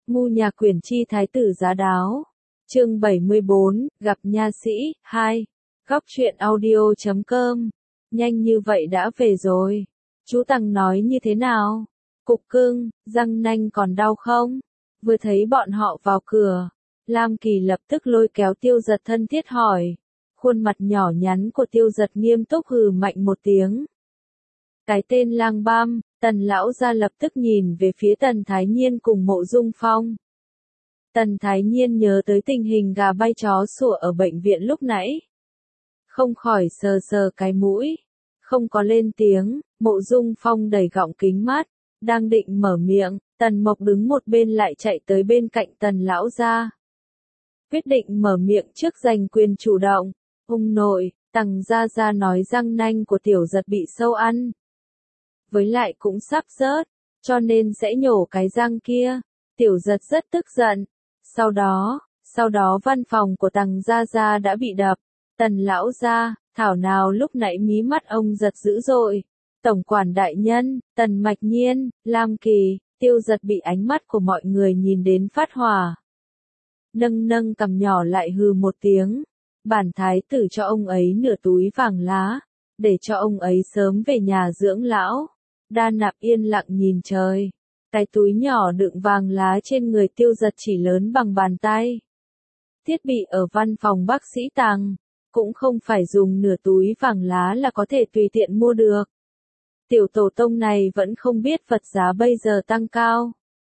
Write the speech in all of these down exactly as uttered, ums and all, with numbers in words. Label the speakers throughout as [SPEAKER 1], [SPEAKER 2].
[SPEAKER 1] Ngu nhà quyển chi thái tử giá đáo. Chương bảy mươi bốn, gặp nha sĩ, hai. Góc truyện audio chấm com. Nhanh như vậy đã về rồi. Chú Tằng nói như thế nào? Cục cưng, răng nanh còn đau không? Vừa thấy bọn họ vào cửa, Lam Kỳ lập tức lôi kéo Tiêu Giật thân thiết hỏi. Khuôn mặt nhỏ nhắn của Tiêu Giật nghiêm túc hừ mạnh một tiếng. Cái tên lang băm, Tần lão gia lập tức nhìn về phía Tần Thái Nhiên cùng Mộ Dung Phong. Tần Thái Nhiên nhớ tới tình hình gà bay chó sủa ở bệnh viện lúc nãy. Không khỏi sờ sờ cái mũi. Không có lên tiếng, Mộ Dung Phong đẩy gọng kính mắt, đang định mở miệng, Tần Mộc đứng một bên lại chạy tới bên cạnh Tần lão gia. Quyết định mở miệng trước giành quyền chủ động. Ông nội, Tằng gia gia nói răng nanh của Tiểu Giật bị sâu ăn. Với lại cũng sắp rớt, cho nên sẽ nhổ cái răng kia. Tiểu Giật rất tức giận. Sau đó, sau đó văn phòng của Tằng gia gia đã bị đập. Tần lão gia, thảo nào lúc nãy mí mắt ông giật dữ dội. Tổng quản đại nhân, Tần Mạch Nhiên, Lam Kỳ, Tiêu Giật bị ánh mắt của mọi người nhìn đến phát hỏa. Nâng nâng cằm nhỏ lại hừ một tiếng. Bản thái tử cho ông ấy nửa túi vàng lá, để cho ông ấy sớm về nhà dưỡng lão. Đa Nạp yên lặng nhìn trời. Cái túi nhỏ đựng vàng lá trên người Tiêu Giật chỉ lớn bằng bàn tay. Thiết bị ở văn phòng bác sĩ Tằng, cũng không phải dùng nửa túi vàng lá là có thể tùy tiện mua được. Tiểu tổ tông này vẫn không biết vật giá bây giờ tăng cao.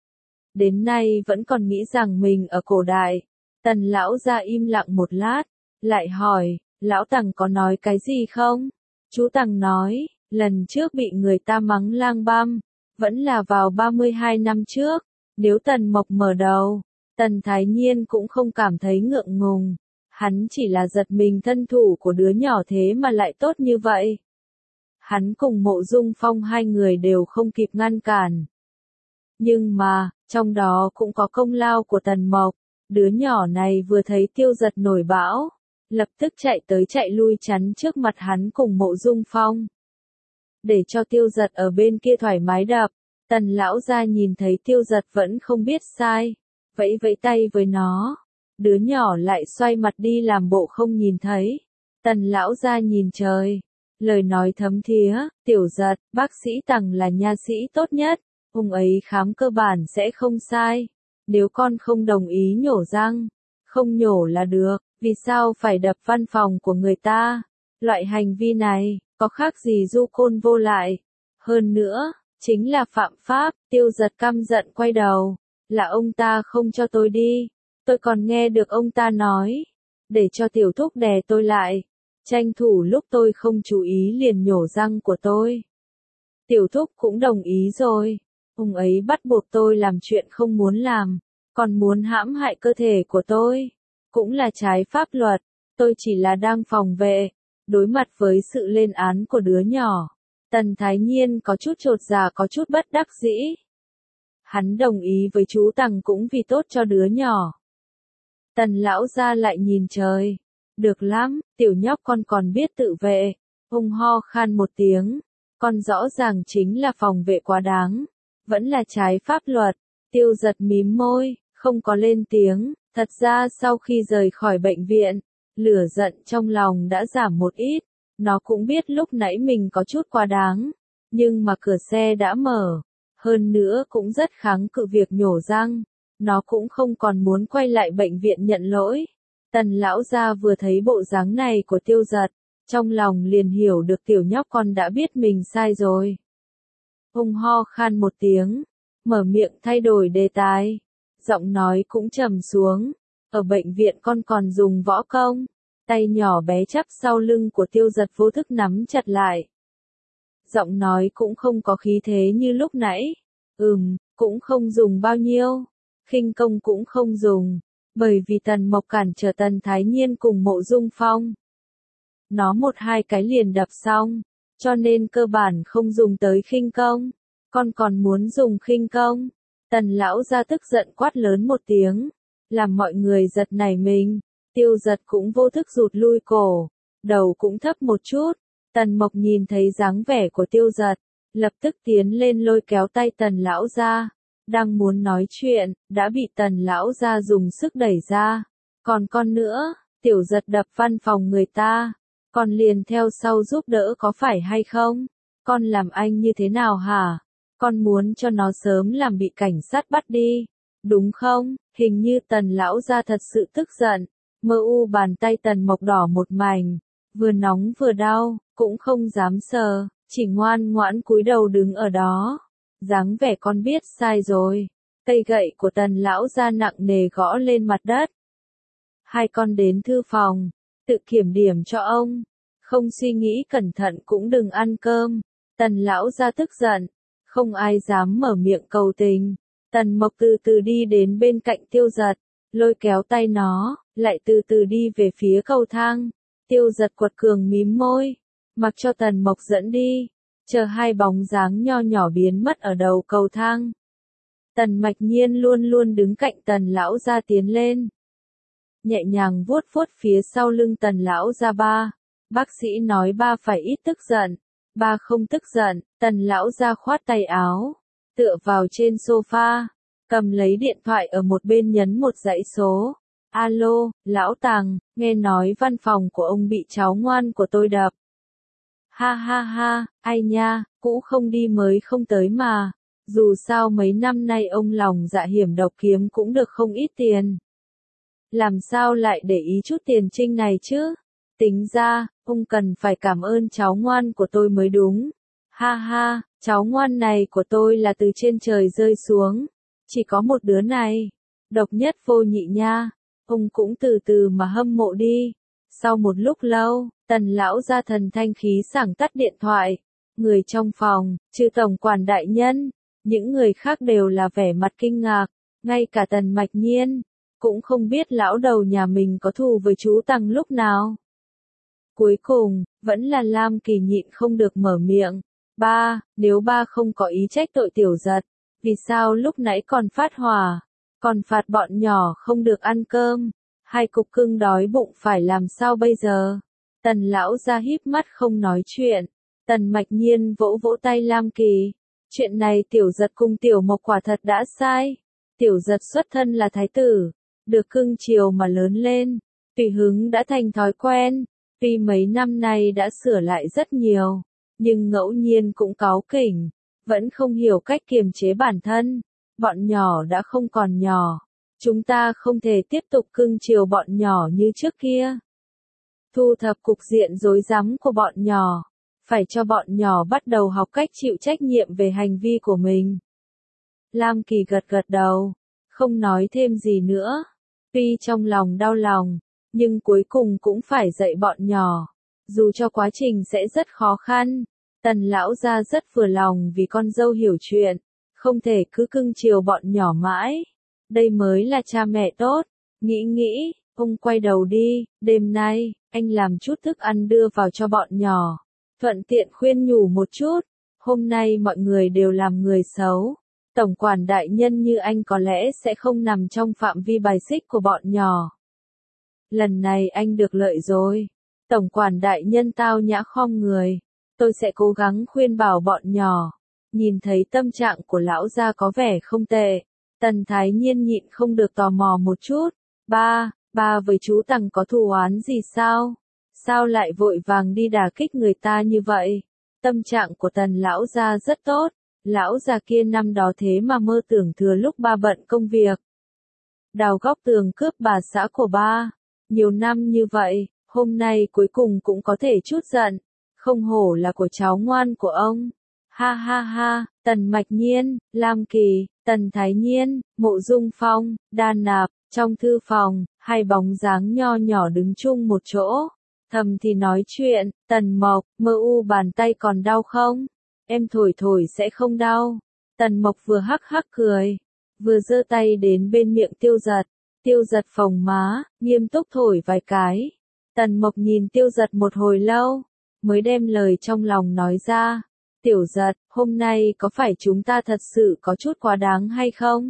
[SPEAKER 1] Đến nay vẫn còn nghĩ rằng mình ở cổ đại. Tần lão ra im lặng một lát, lại hỏi, lão Tằng có nói cái gì không? Chú Tằng nói, lần trước bị người ta mắng lang băm, vẫn là vào ba mươi hai năm trước. Nếu Tần Mộc mở đầu, Tần Thái Nhiên cũng không cảm thấy ngượng ngùng. Hắn chỉ là giật mình thân thủ của đứa nhỏ thế mà lại tốt như vậy. Hắn cùng Mộ Dung Phong hai người đều không kịp ngăn cản. Nhưng mà, trong đó cũng có công lao của Tần Mộc. Đứa nhỏ này vừa thấy Tiêu Giật nổi bão, lập tức chạy tới chạy lui chắn trước mặt hắn cùng Mộ Dung Phong. Để cho Tiêu Giật ở bên kia thoải mái đập, Tần lão gia nhìn thấy Tiêu Giật vẫn không biết sai, vẫy vẫy tay với nó. Đứa nhỏ lại xoay mặt đi làm bộ không nhìn thấy. Tần lão gia nhìn trời, lời nói thấm thía, Tiểu Giật, bác sĩ Tằng là nha sĩ tốt nhất, ông ấy khám cơ bản sẽ không sai. Nếu con không đồng ý nhổ răng, không nhổ là được, vì sao phải đập văn phòng của người ta? Loại hành vi này, có khác gì du côn vô lại. Hơn nữa, chính là phạm pháp. Tiêu Giật căm giận quay đầu, là ông ta không cho tôi đi. Tôi còn nghe được ông ta nói, để cho tiểu thúc đè tôi lại, tranh thủ lúc tôi không chú ý liền nhổ răng của tôi. Tiểu thúc cũng đồng ý rồi, ông ấy bắt buộc tôi làm chuyện không muốn làm, còn muốn hãm hại cơ thể của tôi, cũng là trái pháp luật. Tôi chỉ là đang phòng vệ. Đối mặt với sự lên án của đứa nhỏ, Tần Thái Nhiên có chút chột dạ có chút bất đắc dĩ. Hắn đồng ý với chú Tằng cũng vì tốt cho đứa nhỏ. Tần lão gia lại nhìn trời. Được lắm, tiểu nhóc con còn biết tự vệ. Ông ho khan một tiếng. Con rõ ràng chính là phòng vệ quá đáng. Vẫn là trái pháp luật. Tiêu Giật mím môi, không có lên tiếng. Thật ra sau khi rời khỏi bệnh viện, lửa giận trong lòng đã giảm một ít. Nó cũng biết lúc nãy mình có chút quá đáng. Nhưng mà cửa xe đã mở. Hơn nữa cũng rất kháng cự việc nhổ răng. Nó cũng không còn muốn quay lại bệnh viện nhận lỗi. Tần lão gia vừa thấy bộ dáng này của Tiêu Giật, trong lòng liền hiểu được tiểu nhóc con đã biết mình sai rồi. Ông ho khan một tiếng, mở miệng thay đổi đề tài. Giọng nói cũng trầm xuống. Ở bệnh viện con còn dùng võ công. Tay nhỏ bé chắp sau lưng của Tiêu Giật vô thức nắm chặt lại. Giọng nói cũng không có khí thế như lúc nãy. Ừm, cũng không dùng bao nhiêu. Khinh công cũng không dùng. Bởi vì Tần Mộc cản trở Tần Thái Nhiên cùng Mộ Dung Phong. Nó một hai cái liền đập xong. Cho nên cơ bản không dùng tới khinh công. Con còn muốn dùng khinh công. Tần lão ra tức giận quát lớn một tiếng. Làm mọi người giật nảy mình. Tiêu Giật cũng vô thức rụt lui cổ. Đầu cũng thấp một chút. Tần Mộc nhìn thấy dáng vẻ của Tiêu Giật, lập tức tiến lên lôi kéo tay Tần lão ra. Đang muốn nói chuyện, đã bị Tần lão gia dùng sức đẩy ra. Còn con nữa, Tiểu Giật đập văn phòng người ta, con liền theo sau giúp đỡ có phải hay không? Con làm anh như thế nào hả? Con muốn cho nó sớm làm bị cảnh sát bắt đi, đúng không? Hình như Tần lão gia thật sự tức giận, mơ u bàn tay Tần Mộc đỏ một mảnh, vừa nóng vừa đau, cũng không dám sờ, chỉ ngoan ngoãn cúi đầu đứng ở đó. Dáng vẻ con biết sai rồi. Cây gậy của Tần lão gia nặng nề gõ lên mặt đất. Hai con đến thư phòng, tự kiểm điểm cho ông, không suy nghĩ cẩn thận cũng đừng ăn cơm. Tần lão gia tức giận, không ai dám mở miệng cầu tình. Tần Mộc từ từ đi đến bên cạnh Tiêu Giật, lôi kéo tay nó, lại từ từ đi về phía cầu thang. Tiêu Giật quật cường mím môi, mặc cho Tần Mộc dẫn đi, chờ hai bóng dáng nho nhỏ biến mất ở đầu cầu thang. Tần Mạch Nhiên luôn luôn đứng cạnh Tần lão gia tiến lên, nhẹ nhàng vuốt vuốt phía sau lưng Tần lão gia. Ba, bác sĩ nói ba phải ít tức giận. Ba không tức giận. Tần lão gia khoát tay áo, tựa vào trên sofa, cầm lấy điện thoại ở một bên nhấn một dãy số. Alo, lão Tằng, nghe nói văn phòng của ông bị cháu ngoan của tôi đập. Ha ha ha, ai nha, cũ không đi mới không tới mà. Dù sao mấy năm nay ông lòng dạ hiểm độc kiếm cũng được không ít tiền. Làm sao lại để ý chút tiền trinh này chứ? Tính ra, ông cần phải cảm ơn cháu ngoan của tôi mới đúng. Ha ha, cháu ngoan này của tôi là từ trên trời rơi xuống. Chỉ có một đứa này. Độc nhất vô nhị nha. Ông cũng từ từ mà hâm mộ đi. Sau một lúc lâu, Tần lão gia thần thanh khí sảng tắt điện thoại. Người trong phòng, trừ tổng quản đại nhân, những người khác đều là vẻ mặt kinh ngạc. Ngay cả Tần Mạch Nhiên cũng không biết lão đầu nhà mình có thù với chú Tằng lúc nào. Cuối cùng, vẫn là Lam Kỳ nhịn không được mở miệng. Ba, nếu ba không có ý trách tội Tiểu Giật, vì sao lúc nãy còn phát hỏa, còn phạt bọn nhỏ không được ăn cơm, hai cục cưng đói bụng phải làm sao bây giờ? Tần lão ra híp mắt không nói chuyện. Tần Mạch Nhiên vỗ vỗ tay Lam Kỳ. Chuyện này Tiểu Giật cùng Tiểu Mộc quả thật đã sai. Tiểu Giật xuất thân là thái tử, được cưng chiều mà lớn lên, tùy hứng đã thành thói quen. Tuy mấy năm nay đã sửa lại rất nhiều, nhưng ngẫu nhiên cũng cáu kỉnh, vẫn không hiểu cách kiềm chế bản thân. Bọn nhỏ đã không còn nhỏ, chúng ta không thể tiếp tục cưng chiều bọn nhỏ như trước kia. Thu thập cục diện rối rắm của bọn nhỏ, phải cho bọn nhỏ bắt đầu học cách chịu trách nhiệm về hành vi của mình. Lam Kỳ gật gật đầu, không nói thêm gì nữa. Tuy trong lòng đau lòng, nhưng cuối cùng cũng phải dạy bọn nhỏ. Dù cho quá trình sẽ rất khó khăn, Tần lão gia rất vừa lòng vì con dâu hiểu chuyện, không thể cứ cưng chiều bọn nhỏ mãi. Đây mới là cha mẹ tốt. Nghĩ nghĩ, ông quay đầu đi. Đêm nay, anh làm chút thức ăn đưa vào cho bọn nhỏ, thuận tiện khuyên nhủ một chút. Hôm nay mọi người đều làm người xấu. Tổng quản đại nhân như anh có lẽ sẽ không nằm trong phạm vi bài xích của bọn nhỏ. Lần này anh được lợi rồi. Tổng quản đại nhân tao nhã khom người. Tôi sẽ cố gắng khuyên bảo bọn nhỏ. Nhìn thấy tâm trạng của lão gia có vẻ không tệ. Tần Thái Nhiên nhịn không được tò mò một chút. Ba, ba với chú Tằng có thù oán gì sao? Sao lại vội vàng đi đả kích người ta như vậy? Tâm trạng của Tần lão gia rất tốt. Lão già kia năm đó thế mà mơ tưởng thừa lúc ba bận công việc, đào góc tường cướp bà xã của ba. Nhiều năm như vậy, hôm nay cuối cùng cũng có thể chút giận. Không hổ là của cháu ngoan của ông. Ha ha ha, Tần Mạch Nhiên, Lam Kỳ, Tần Thái Nhiên, Mộ Dung Phong, Đan Nạp, trong thư phòng, hai bóng dáng nho nhỏ đứng chung một chỗ. Thầm thì nói chuyện. Tần Mộc, mơ u bàn tay còn đau không? Em thổi thổi sẽ không đau. Tần Mộc vừa hắc hắc cười, vừa giơ tay đến bên miệng Tiêu Giật. Tiêu Giật phồng má, nghiêm túc thổi vài cái. Tần Mộc nhìn Tiêu Giật một hồi lâu, mới đem lời trong lòng nói ra. Tiểu Giật, hôm nay có phải chúng ta thật sự có chút quá đáng hay không?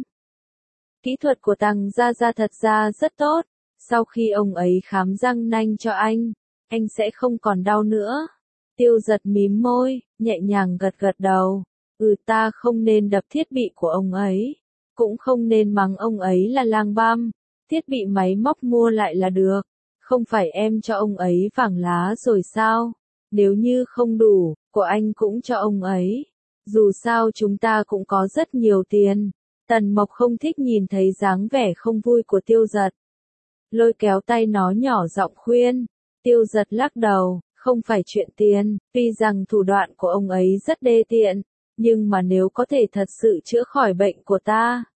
[SPEAKER 1] Kỹ thuật của Tằng gia gia thật ra rất tốt. Sau khi ông ấy khám răng nanh cho anh, anh sẽ không còn đau nữa. Tiêu Giật mím môi, nhẹ nhàng gật gật đầu. Ừ, ta không nên đập thiết bị của ông ấy. cũng không nên mắng ông ấy là lang băm, thiết bị máy móc mua lại là được, không phải em cho ông ấy vàng lá rồi sao, nếu như không đủ, của anh cũng cho ông ấy, dù sao chúng ta cũng có rất nhiều tiền. Tần Mộc không thích nhìn thấy dáng vẻ không vui của Tiêu Giật. Lôi kéo tay nó nhỏ giọng khuyên, Tiêu Giật lắc đầu, không phải chuyện tiền, tuy rằng thủ đoạn của ông ấy rất đê tiện, nhưng mà nếu có thể thật sự chữa khỏi bệnh của ta,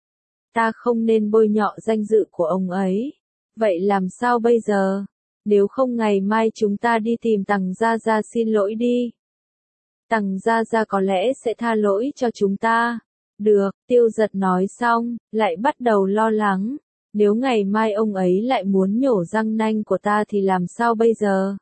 [SPEAKER 1] ta không nên bôi nhọ danh dự của ông ấy. Vậy làm sao bây giờ? Nếu không ngày mai chúng ta đi tìm Tằng Gia Gia xin lỗi đi. Tằng Gia Gia có lẽ sẽ tha lỗi cho chúng ta. Được, Tiêu Giật nói xong, lại bắt đầu lo lắng. Nếu ngày mai ông ấy lại muốn nhổ răng nanh của ta thì làm sao bây giờ?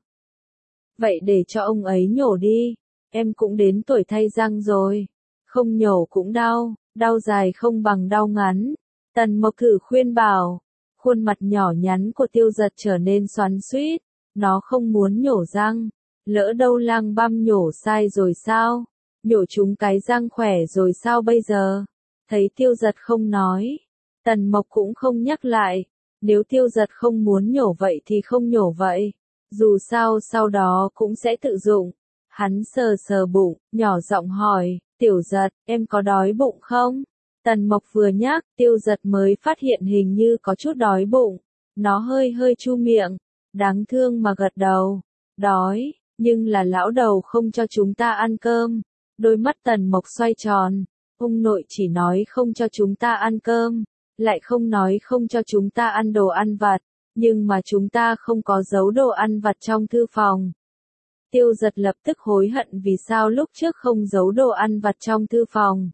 [SPEAKER 1] Vậy để cho ông ấy nhổ đi. Em cũng đến tuổi thay răng rồi. Không nhổ cũng đau, đau dài không bằng đau ngắn. Tần Mộc thử khuyên bảo. Khuôn mặt nhỏ nhắn của Tiêu Giật trở nên xoắn xuýt. Nó không muốn nhổ răng. Lỡ đâu lang băm nhổ sai rồi sao? Nhổ chúng cái răng khỏe rồi sao bây giờ? Thấy Tiêu Giật không nói. Tần Mộc cũng không nhắc lại. Nếu Tiêu Giật không muốn nhổ vậy thì không nhổ vậy. Dù sao sau đó cũng sẽ tự dụng. Hắn sờ sờ bụng, nhỏ giọng hỏi, Tiểu Giật, em có đói bụng không? Tần Mộc vừa nhắc, Tiêu Giật mới phát hiện hình như có chút đói bụng. Nó hơi hơi chu miệng, đáng thương mà gật đầu. Đói, nhưng là lão đầu không cho chúng ta ăn cơm. Đôi mắt Tần Mộc xoay tròn. Ông nội chỉ nói không cho chúng ta ăn cơm, lại không nói không cho chúng ta ăn đồ ăn vặt, nhưng mà chúng ta không có giấu đồ ăn vặt trong thư phòng. Tiêu Giật lập tức hối hận vì sao lúc trước không giấu đồ ăn vặt trong thư phòng.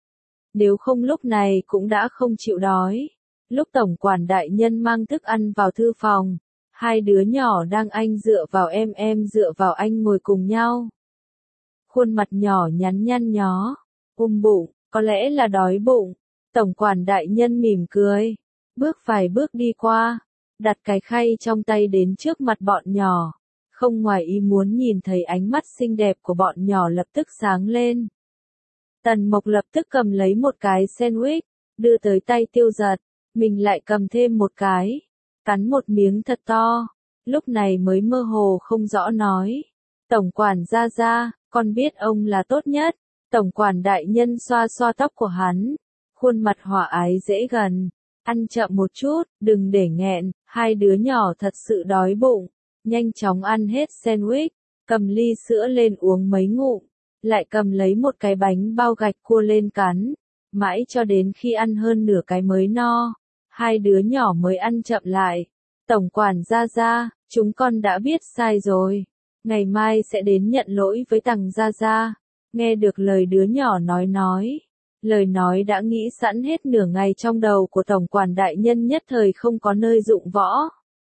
[SPEAKER 1] Nếu không lúc này cũng đã không chịu đói. Lúc tổng quản đại nhân mang thức ăn vào thư phòng, hai đứa nhỏ đang anh dựa vào em em dựa vào anh ngồi cùng nhau. Khuôn mặt nhỏ nhắn nhăn nhó, ôm bụng, có lẽ là đói bụng. Tổng quản đại nhân mỉm cười, bước vài bước đi qua, đặt cái khay trong tay đến trước mặt bọn nhỏ. Không ngoài ý muốn nhìn thấy ánh mắt xinh đẹp của bọn nhỏ lập tức sáng lên. Tần Mộc lập tức cầm lấy một cái sandwich, đưa tới tay Tiêu Giật, mình lại cầm thêm một cái, cắn một miếng thật to, lúc này mới mơ hồ không rõ nói. Tổng quản Gia Gia, con biết ông là tốt nhất. Tổng quản đại nhân xoa xoa tóc của hắn, khuôn mặt hòa ái dễ gần. Ăn chậm một chút, đừng để nghẹn, hai đứa nhỏ thật sự đói bụng. Nhanh chóng ăn hết sandwich, cầm ly sữa lên uống mấy ngụm, lại cầm lấy một cái bánh bao gạch cua lên cắn, mãi cho đến khi ăn hơn nửa cái mới no. Hai đứa nhỏ mới ăn chậm lại. Tổng quản Gia Gia, chúng con đã biết sai rồi. Ngày mai sẽ đến nhận lỗi với Tằng Gia Gia. Nghe được lời đứa nhỏ nói nói. Lời nói đã nghĩ sẵn hết nửa ngày trong đầu của tổng quản đại nhân nhất thời không có nơi dụng võ.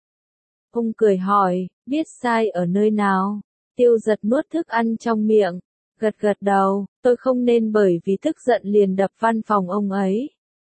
[SPEAKER 1] Ông cười hỏi, biết sai ở nơi nào? Tiêu Giật nuốt thức ăn trong miệng, gật gật đầu, tôi không nên bởi vì tức giận liền đập văn phòng ông ấy.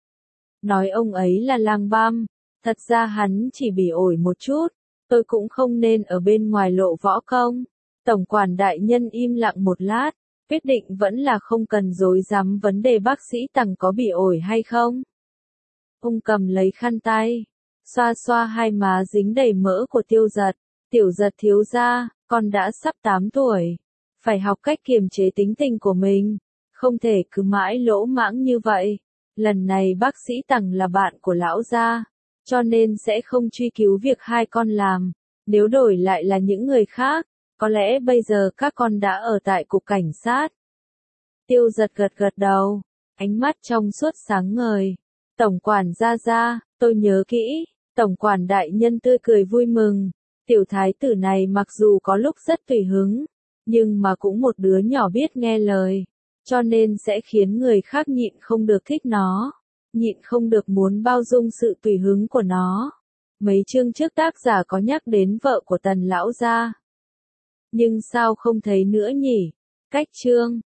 [SPEAKER 1] Nói ông ấy là lang băm, thật ra hắn chỉ bỉ ổi một chút, tôi cũng không nên ở bên ngoài lộ võ công. Tổng quản đại nhân im lặng một lát, quyết định vẫn là không cần dối dám vấn đề bác sĩ Tằng có bị ổi hay không. Ông cầm lấy khăn tay, xoa xoa hai má dính đầy mỡ của Tiêu Giật. Tiểu Giật thiếu gia, con đã sắp tám tuổi, phải học cách kiềm chế tính tình của mình, không thể cứ mãi lỗ mãng như vậy. Lần này bác sĩ Tằng là bạn của lão gia, cho nên sẽ không truy cứu việc hai con làm. Nếu đổi lại là những người khác, có lẽ bây giờ các con đã ở tại cục cảnh sát. Tiêu Giật gật gật đầu, ánh mắt trong suốt sáng ngời. Tổng quản Gia Gia, tôi nhớ kỹ. Tổng quản đại nhân tươi cười vui mừng. Tiểu thái tử này mặc dù có lúc rất tùy hứng, nhưng mà cũng một đứa nhỏ biết nghe lời, cho nên sẽ khiến người khác nhịn không được thích nó, nhịn không được muốn bao dung sự tùy hứng của nó. Mấy chương trước tác giả có nhắc đến vợ của Tần lão gia, nhưng sao không thấy nữa nhỉ? Cách chương